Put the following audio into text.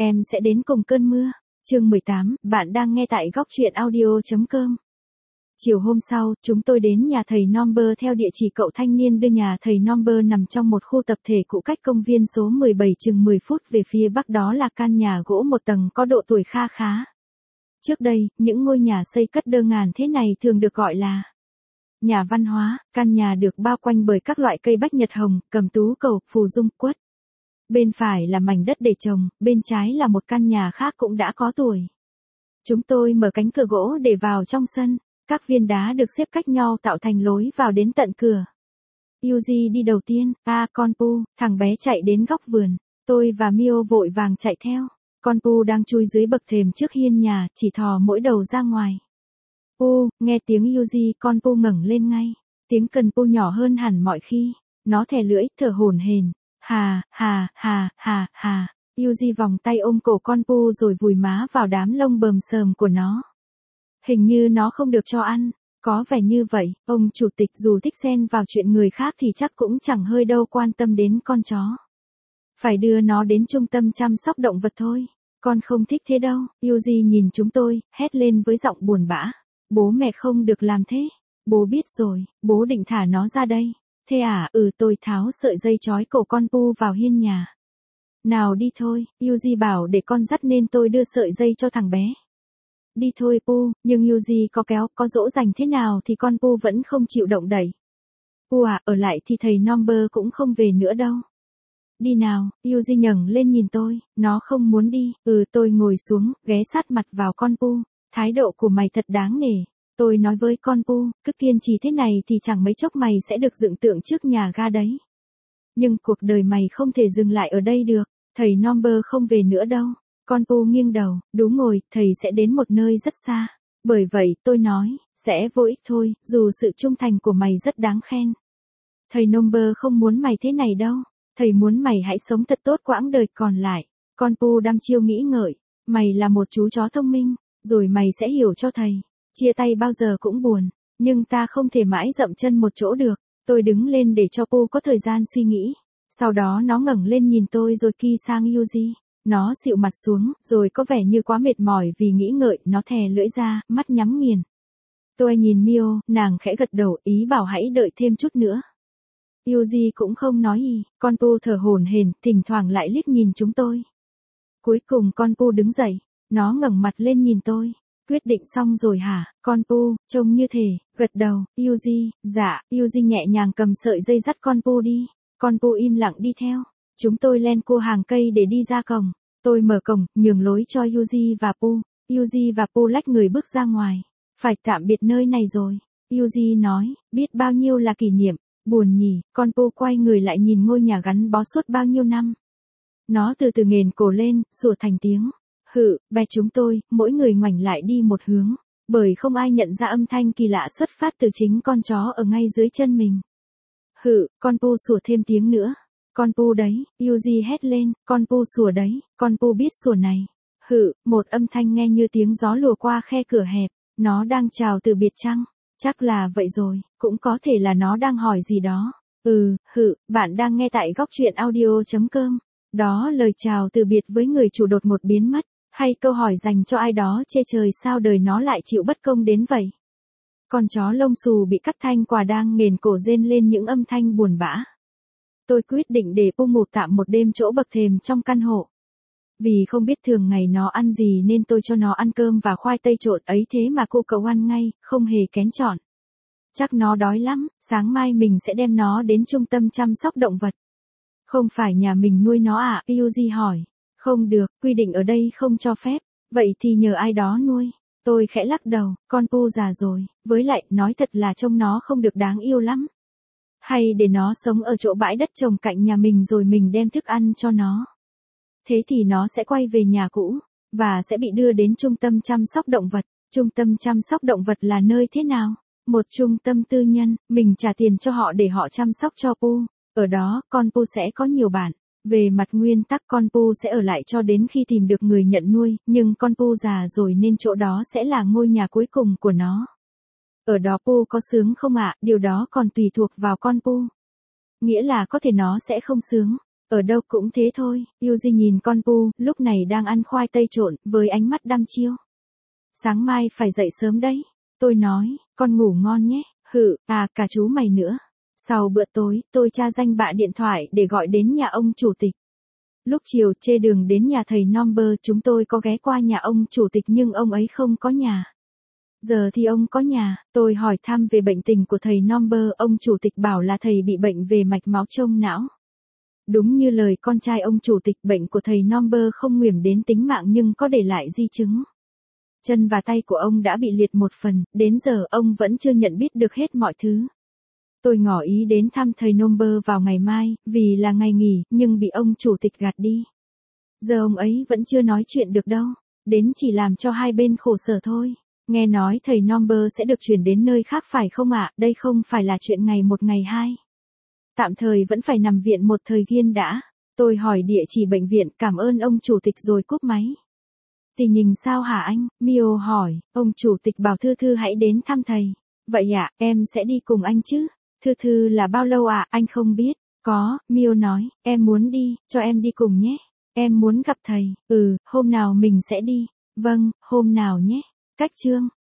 Em sẽ đến cùng cơn mưa. Chương 18, bạn đang nghe tại góc truyện audio.com. Chiều hôm sau, chúng tôi đến nhà thầy Nomber theo địa chỉ cậu thanh niên đưa. Nhà thầy Nomber nằm trong một khu tập thể cũ cách công viên số 17 chừng 10 phút về phía bắc, đó là căn nhà gỗ một tầng có độ tuổi kha khá. Trước đây, những ngôi nhà xây cất đơ ngàn thế này thường được gọi là nhà văn hóa. Căn nhà được bao quanh bởi các loại cây bách nhật hồng, cầm tú cầu, phù dung, quất. Bên phải là mảnh đất để trồng, bên trái là một căn nhà khác cũng đã có tuổi. Chúng tôi mở cánh cửa gỗ để vào trong sân, các viên đá được xếp cách nhau tạo thành lối vào đến tận cửa. Yuji đi đầu tiên, con Pu, thằng bé chạy đến góc vườn, tôi và Mio vội vàng chạy theo. Con Pu đang chui dưới bậc thềm trước hiên nhà, chỉ thò mỗi đầu ra ngoài. Pu, nghe tiếng Yuji, con Pu ngẩng lên ngay. Tiếng cần Pu nhỏ hơn hẳn mọi khi. Nó thè lưỡi, thở hổn hển. Hà. Yuji vòng tay ôm cổ con Pu rồi vùi má vào đám lông bờm sờm của nó. Hình như nó không được cho ăn. Có vẻ như vậy, ông chủ tịch dù thích xen vào chuyện người khác thì chắc cũng chẳng hơi đâu quan tâm đến con chó. Phải đưa nó đến trung tâm chăm sóc động vật thôi. Con không thích thế đâu. Yuji nhìn chúng tôi, hét lên với giọng buồn bã. Bố mẹ không được làm thế. Bố biết rồi, bố định thả nó ra đây. Thế à? Tôi tháo sợi dây trói cổ con Pu vào hiên nhà. Nào đi thôi, Yuji bảo để con dắt nên tôi đưa sợi dây cho thằng bé. Đi thôi Pu, nhưng Yuji có kéo, có dỗ dành thế nào thì con Pu vẫn không chịu động đậy. Pu à, ở lại thì thầy Nomber cũng không về nữa đâu. Đi nào, Yuji nhấc lên nhìn tôi, nó không muốn đi. Tôi ngồi xuống, ghé sát mặt vào con Pu. Thái độ của mày thật đáng nể. Tôi nói với con Pu, cứ kiên trì thế này thì chẳng mấy chốc mày sẽ được dựng tượng trước nhà ga đấy. Nhưng cuộc đời mày không thể dừng lại ở đây được, thầy Nomber không về nữa đâu. Con Pu nghiêng đầu, đúng rồi, thầy sẽ đến một nơi rất xa. Bởi vậy, tôi nói, sẽ vô ích thôi, dù sự trung thành của mày rất đáng khen. Thầy Nomber không muốn mày thế này đâu, thầy muốn mày hãy sống thật tốt quãng đời còn lại. Con Pu đăm chiêu nghĩ ngợi, mày là một chú chó thông minh, rồi mày sẽ hiểu cho thầy. Chia tay bao giờ cũng buồn, nhưng ta không thể mãi dậm chân một chỗ được. Tôi đứng lên để cho Pu có thời gian suy nghĩ. Sau đó nó ngẩng lên nhìn tôi rồi ki sang Yuji. Nó xịu mặt xuống, rồi có vẻ như quá mệt mỏi vì nghĩ ngợi, nó thè lưỡi ra, mắt nhắm nghiền. Tôi nhìn Mio, nàng khẽ gật đầu, ý bảo hãy đợi thêm chút nữa. Yuji cũng không nói gì, con Pu thở hổn hển, thỉnh thoảng lại liếc nhìn chúng tôi. Cuối cùng con Pu đứng dậy, nó ngẩng mặt lên nhìn tôi. Quyết định xong rồi hả, con Pu, trông như thể, gật đầu. Yuji, dạ. Yuji nhẹ nhàng cầm sợi dây dắt con Pu đi. Con Pu im lặng đi theo. Chúng tôi len cua hàng cây để đi ra cổng. Tôi mở cổng, nhường lối cho Yuji và Pu. Yuji và Pu lách người bước ra ngoài. Phải tạm biệt nơi này rồi. Yuji nói, biết bao nhiêu là kỷ niệm. Buồn nhỉ. Con Pu quay người lại nhìn ngôi nhà gắn bó suốt bao nhiêu năm. Nó từ từ nghển cổ lên, sủa thành tiếng. Bé chúng tôi, mỗi người ngoảnh lại đi một hướng, bởi không ai nhận ra âm thanh kỳ lạ xuất phát từ chính con chó ở ngay dưới chân mình. Con Pu sủa thêm tiếng nữa. Con Pu đấy, Yuji hét lên, con Pu sủa đấy, con Pu biết sủa này. Một âm thanh nghe như tiếng gió lùa qua khe cửa hẹp, nó đang chào từ biệt chăng? Chắc là vậy rồi, cũng có thể là nó đang hỏi gì đó. Bạn đang nghe tại góc truyện audio.com. Đó lời chào từ biệt với người chủ đột ngột biến mất. Hay câu hỏi dành cho ai đó chê trời sao đời nó lại chịu bất công đến vậy. Con chó lông xù bị cắt thanh quả đang nghển cổ rên lên những âm thanh buồn bã. Tôi quyết định để Pu ngủ tạm một đêm chỗ bậc thềm trong căn hộ. Vì không biết thường ngày nó ăn gì nên tôi cho nó ăn cơm và khoai tây trộn ấy, thế mà cô cậu ăn ngay, không hề kén chọn. Chắc nó đói lắm, sáng mai mình sẽ đem nó đến trung tâm chăm sóc động vật. Không phải nhà mình nuôi nó à? Yuji hỏi. Không được, quy định ở đây không cho phép. Vậy thì nhờ ai đó nuôi. Tôi khẽ lắc đầu, con Pu già rồi, với lại, nói thật là trông nó không được đáng yêu lắm. Hay để nó sống ở chỗ bãi đất trồng cạnh nhà mình rồi mình đem thức ăn cho nó. Thế thì nó sẽ quay về nhà cũ, và sẽ bị đưa đến trung tâm chăm sóc động vật. Trung tâm chăm sóc động vật là nơi thế nào? Một trung tâm tư nhân, mình trả tiền cho họ để họ chăm sóc cho Pu. Ở đó, con Pu sẽ có nhiều bạn. Về mặt nguyên tắc con Pu sẽ ở lại cho đến khi tìm được người nhận nuôi, nhưng con Pu già rồi nên chỗ đó sẽ là ngôi nhà cuối cùng của nó. Ở đó Pu có sướng không ạ? Điều đó còn tùy thuộc vào con Pu. Nghĩa là có thể nó sẽ không sướng. Ở đâu cũng thế thôi, Yuji nhìn con Pu, lúc này đang ăn khoai tây trộn, với ánh mắt đăm chiêu. Sáng mai phải dậy sớm đấy. Tôi nói, con ngủ ngon nhé. Cả chú mày nữa. Sau bữa tối, tôi tra danh bạ điện thoại để gọi đến nhà ông chủ tịch. Lúc chiều trên đường đến nhà thầy Nomber chúng tôi có ghé qua nhà ông chủ tịch nhưng ông ấy không có nhà. Giờ thì ông có nhà, tôi hỏi thăm về bệnh tình của thầy Nomber, ông chủ tịch bảo là thầy bị bệnh về mạch máu trong não. Đúng như lời con trai ông chủ tịch, bệnh của thầy Nomber không nguy đến tính mạng nhưng có để lại di chứng. Chân và tay của ông đã bị liệt một phần, đến giờ ông vẫn chưa nhận biết được hết mọi thứ. Tôi ngỏ ý đến thăm thầy Nomber vào ngày mai, vì là ngày nghỉ, nhưng bị ông chủ tịch gạt đi. Giờ ông ấy vẫn chưa nói chuyện được đâu, đến chỉ làm cho hai bên khổ sở thôi. Nghe nói thầy Nomber sẽ được chuyển đến nơi khác phải không ạ? Đây không phải là chuyện ngày một ngày hai. Tạm thời vẫn phải nằm viện một thời gian đã. Tôi hỏi địa chỉ bệnh viện, cảm ơn ông chủ tịch rồi cúp máy. Tình hình sao hả anh? Mio hỏi, ông chủ tịch bảo Thư Thư hãy đến thăm thầy. Vậy ạ, em sẽ đi cùng anh chứ? Thư Thư là bao lâu ạ? Anh không biết. Có, Mio nói, em muốn đi, cho em đi cùng nhé. Em muốn gặp thầy. Hôm nào mình sẽ đi. Vâng, hôm nào nhé. Cách chương.